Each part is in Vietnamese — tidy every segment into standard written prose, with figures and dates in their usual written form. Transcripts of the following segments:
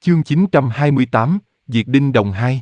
Chương 928, Diệt Đinh Đồng 2.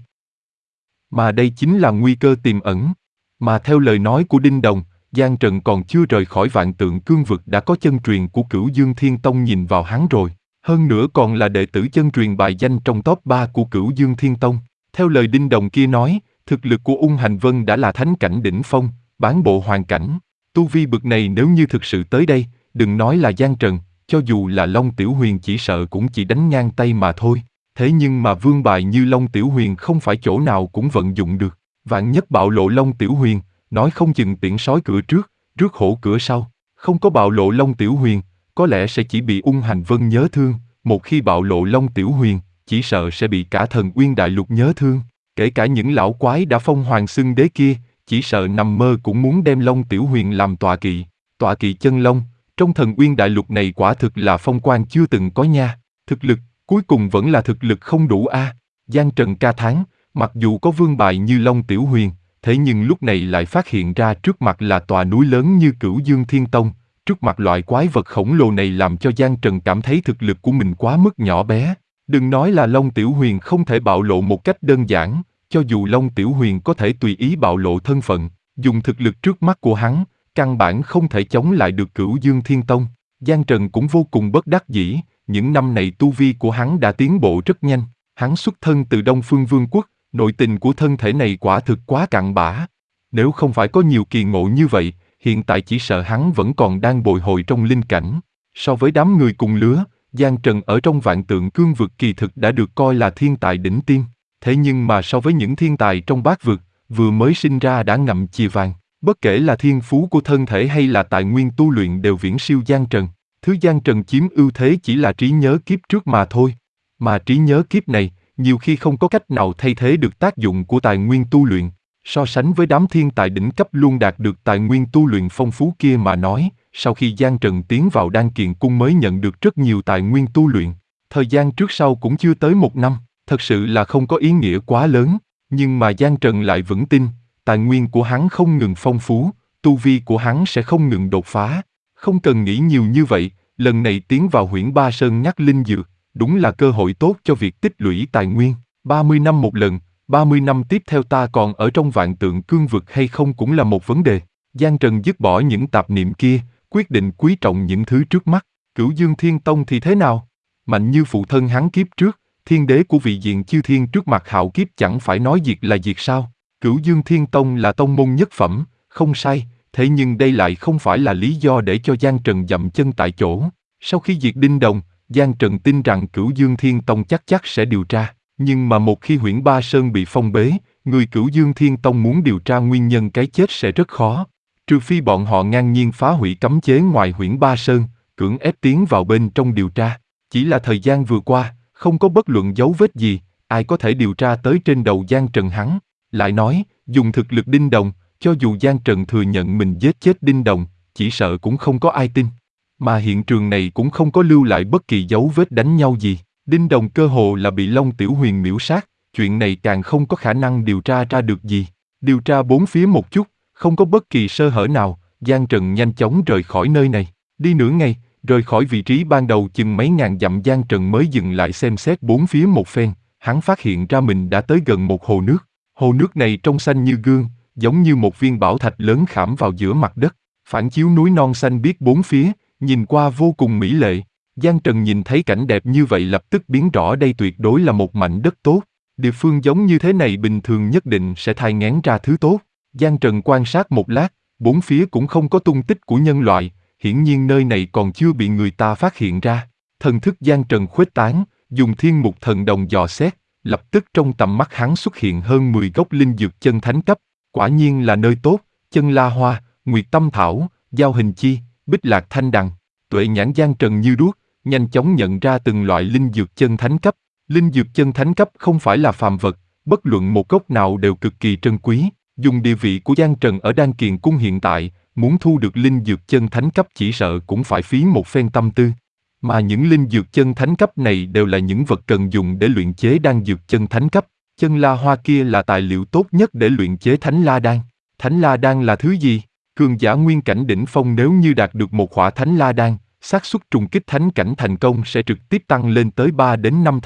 Mà đây chính là nguy cơ tiềm ẩn. Mà theo lời nói của Đinh Đồng, Giang Trần còn chưa rời khỏi Vạn Tượng Cương Vực đã có chân truyền của Cửu Dương Thiên Tông nhìn vào hắn rồi. Hơn nữa còn là đệ tử chân truyền bài danh trong top 3 của Cửu Dương Thiên Tông. Theo lời Đinh Đồng kia nói, thực lực của Ung Hành Vân đã là thánh cảnh đỉnh phong, bán bộ hoàn cảnh. Tu vi bực này nếu như thực sự tới đây, đừng nói là Giang Trần, cho dù là Long Tiểu Huyền chỉ sợ cũng chỉ đánh ngang tay mà thôi. Thế nhưng mà vương bài như Long Tiểu Huyền không phải chỗ nào cũng vận dụng được. Vạn nhất bạo lộ Long Tiểu Huyền, nói không chừng tiễn sói cửa trước, rước hổ cửa sau. Không có bạo lộ Long Tiểu Huyền, có lẽ sẽ chỉ bị Ung Hành Vân nhớ thương. Một khi bạo lộ Long Tiểu Huyền, chỉ sợ sẽ bị cả Thần Uyên Đại Lục nhớ thương. Kể cả những lão quái đã phong hoàng xưng đế kia, chỉ sợ nằm mơ cũng muốn đem Long Tiểu Huyền làm tọa kỵ. Tọa kỵ chân long, trong Thần Uyên Đại Lục này quả thực là phong quang chưa từng có nha. Thực lực, cuối cùng vẫn là thực lực không đủ a. Giang Trần ca thán, mặc dù có vương bài như Long Tiểu Huyền, thế nhưng lúc này lại phát hiện ra trước mặt là tòa núi lớn như Cửu Dương Thiên Tông. Trước mặt loại quái vật khổng lồ này làm cho Giang Trần cảm thấy thực lực của mình quá mức nhỏ bé. Đừng nói là Long Tiểu Huyền không thể bạo lộ một cách đơn giản, cho dù Long Tiểu Huyền có thể tùy ý bạo lộ thân phận, dùng thực lực trước mắt của hắn, căn bản không thể chống lại được Cửu Dương Thiên Tông. Giang Trần cũng vô cùng bất đắc dĩ, những năm này tu vi của hắn đã tiến bộ rất nhanh. Hắn xuất thân từ Đông Phương Vương quốc, nội tình của thân thể này quả thực quá cặn bã. Nếu không phải có nhiều kỳ ngộ như vậy, hiện tại chỉ sợ hắn vẫn còn đang bồi hồi trong linh cảnh. So với đám người cùng lứa, Giang Trần ở trong Vạn Tượng Cương Vực kỳ thực đã được coi là thiên tài đỉnh tiêm. Thế nhưng mà so với những thiên tài trong bát vực, vừa mới sinh ra đã ngậm chìa vàng, bất kể là thiên phú của thân thể hay là tài nguyên tu luyện đều viễn siêu Giang Trần. Thứ Giang Trần chiếm ưu thế chỉ là trí nhớ kiếp trước mà thôi. Mà trí nhớ kiếp này, nhiều khi không có cách nào thay thế được tác dụng của tài nguyên tu luyện. So sánh với đám thiên tài đỉnh cấp luôn đạt được tài nguyên tu luyện phong phú kia mà nói, sau khi Giang Trần tiến vào Đan Kiền Cung mới nhận được rất nhiều tài nguyên tu luyện. Thời gian trước sau cũng chưa tới 1 năm, thật sự là không có ý nghĩa quá lớn. Nhưng mà Giang Trần lại vững tin, tài nguyên của hắn không ngừng phong phú, tu vi của hắn sẽ không ngừng đột phá. Không cần nghĩ nhiều như vậy, lần này tiến vào Huyễn Ba Sơn nhắc linh dược, đúng là cơ hội tốt cho việc tích lũy tài nguyên. 30 năm một lần, 30 năm tiếp theo ta còn ở trong Vạn Tượng Cương Vực hay không cũng là một vấn đề. Giang Trần dứt bỏ những tạp niệm kia, quyết định quý trọng những thứ trước mắt. Cửu Dương Thiên Tông thì thế nào? Mạnh như phụ thân hắn kiếp trước, thiên đế của vị diện chư thiên trước mặt hạo kiếp chẳng phải nói diệt là diệt sao? Cửu Dương Thiên Tông là tông môn nhất phẩm, không sai, thế nhưng đây lại không phải là lý do để cho Giang Trần dậm chân tại chỗ. Sau khi diệt Đinh Đồng, Giang Trần tin rằng Cửu Dương Thiên Tông chắc sẽ điều tra. Nhưng mà một khi Huyễn Ba Sơn bị phong bế, người Cửu Dương Thiên Tông muốn điều tra nguyên nhân cái chết sẽ rất khó. Trừ phi bọn họ ngang nhiên phá hủy cấm chế ngoài Huyễn Ba Sơn, cưỡng ép tiến vào bên trong điều tra. Chỉ là thời gian vừa qua, không có bất luận dấu vết gì, ai có thể điều tra tới trên đầu Giang Trần hắn. Lại nói, dùng thực lực Đinh Đồng, cho dù Giang Trần thừa nhận mình giết chết Đinh Đồng, chỉ sợ cũng không có ai tin. Mà hiện trường này cũng không có lưu lại bất kỳ dấu vết đánh nhau gì. Đinh Đồng cơ hồ là bị Long Tiểu Huyền miễu sát, chuyện này càng không có khả năng điều tra ra được gì. Điều tra bốn phía một chút, không có bất kỳ sơ hở nào, Giang Trần nhanh chóng rời khỏi nơi này. Đi nửa ngày, rời khỏi vị trí ban đầu chừng mấy ngàn dặm Giang Trần mới dừng lại xem xét bốn phía một phen, hắn phát hiện ra mình đã tới gần một hồ nước. Hồ nước này trong xanh như gương, giống như một viên bảo thạch lớn khảm vào giữa mặt đất, phản chiếu núi non xanh biếc bốn phía, nhìn qua vô cùng mỹ lệ. Giang Trần nhìn thấy cảnh đẹp như vậy lập tức biến rõ đây tuyệt đối là một mảnh đất tốt. Địa phương giống như thế này bình thường nhất định sẽ thai nghén ra thứ tốt. Giang Trần quan sát một lát, bốn phía cũng không có tung tích của nhân loại, hiển nhiên nơi này còn chưa bị người ta phát hiện ra. Thần thức Giang Trần khuếch tán, dùng thiên mục thần đồng dò xét, lập tức trong tầm mắt hắn xuất hiện hơn 10 gốc linh dược chân thánh cấp. Quả nhiên là nơi tốt, chân la hoa, nguyệt tâm thảo, giao hình chi, bích lạc thanh đằng. Tuệ nhãn Giang Trần như đuốc, nhanh chóng nhận ra từng loại linh dược chân thánh cấp. Linh dược chân thánh cấp không phải là phàm vật, bất luận một gốc nào đều cực kỳ trân quý. Dùng địa vị của Giang Trần ở Đan Kiền Cung hiện tại, muốn thu được linh dược chân thánh cấp chỉ sợ cũng phải phí một phen tâm tư. Mà những linh dược chân thánh cấp này đều là những vật cần dùng để luyện chế đan dược chân thánh cấp. Chân la hoa kia là tài liệu tốt nhất để luyện chế thánh la đan. Thánh la đan là thứ gì? Cường giả nguyên cảnh đỉnh phong nếu như đạt được một khỏa thánh la đan, xác suất trùng kích thánh cảnh thành công sẽ trực tiếp tăng lên tới 3 đến 5 thành.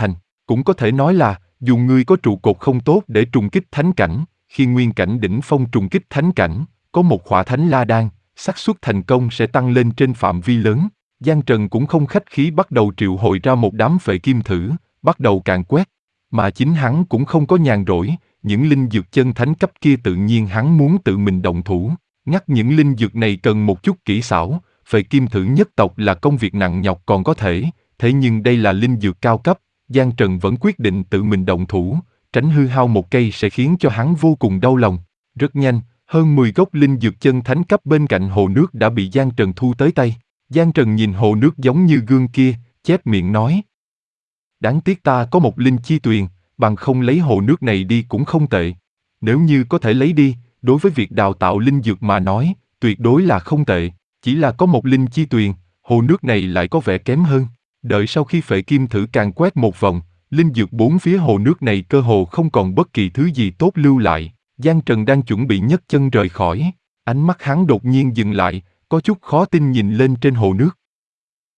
Cũng có thể nói là, dù ngươi có trụ cột không tốt để trùng kích thánh cảnh, khi nguyên cảnh đỉnh phong trùng kích thánh cảnh, có một khỏa thánh la đan, xác suất thành công sẽ tăng lên trên phạm vi lớn. Giang Trần cũng không khách khí bắt đầu triệu hồi ra một đám phệ kim thử, bắt đầu càn quét. Mà chính hắn cũng không có nhàn rỗi, những linh dược chân thánh cấp kia tự nhiên hắn muốn tự mình động thủ. Ngắt những linh dược này cần một chút kỹ xảo, phệ kim thử nhất tộc là công việc nặng nhọc còn có thể, thế nhưng đây là linh dược cao cấp, Giang Trần vẫn quyết định tự mình động thủ, tránh hư hao một cây sẽ khiến cho hắn vô cùng đau lòng. Rất nhanh, hơn 10 gốc linh dược chân thánh cấp bên cạnh hồ nước đã bị Giang Trần thu tới tay. Giang Trần nhìn hồ nước giống như gương kia, chép miệng nói. Đáng tiếc ta có một linh chi tuyền, bằng không lấy hồ nước này đi cũng không tệ. Nếu như có thể lấy đi, đối với việc đào tạo linh dược mà nói, tuyệt đối là không tệ. Chỉ là có một linh chi tuyền, hồ nước này lại có vẻ kém hơn. Đợi sau khi phệ kim thử càn quét một vòng, linh dược bốn phía hồ nước này cơ hồ không còn bất kỳ thứ gì tốt lưu lại. Giang Trần đang chuẩn bị nhấc chân rời khỏi, ánh mắt hắn đột nhiên dừng lại, có chút khó tin nhìn lên trên hồ nước.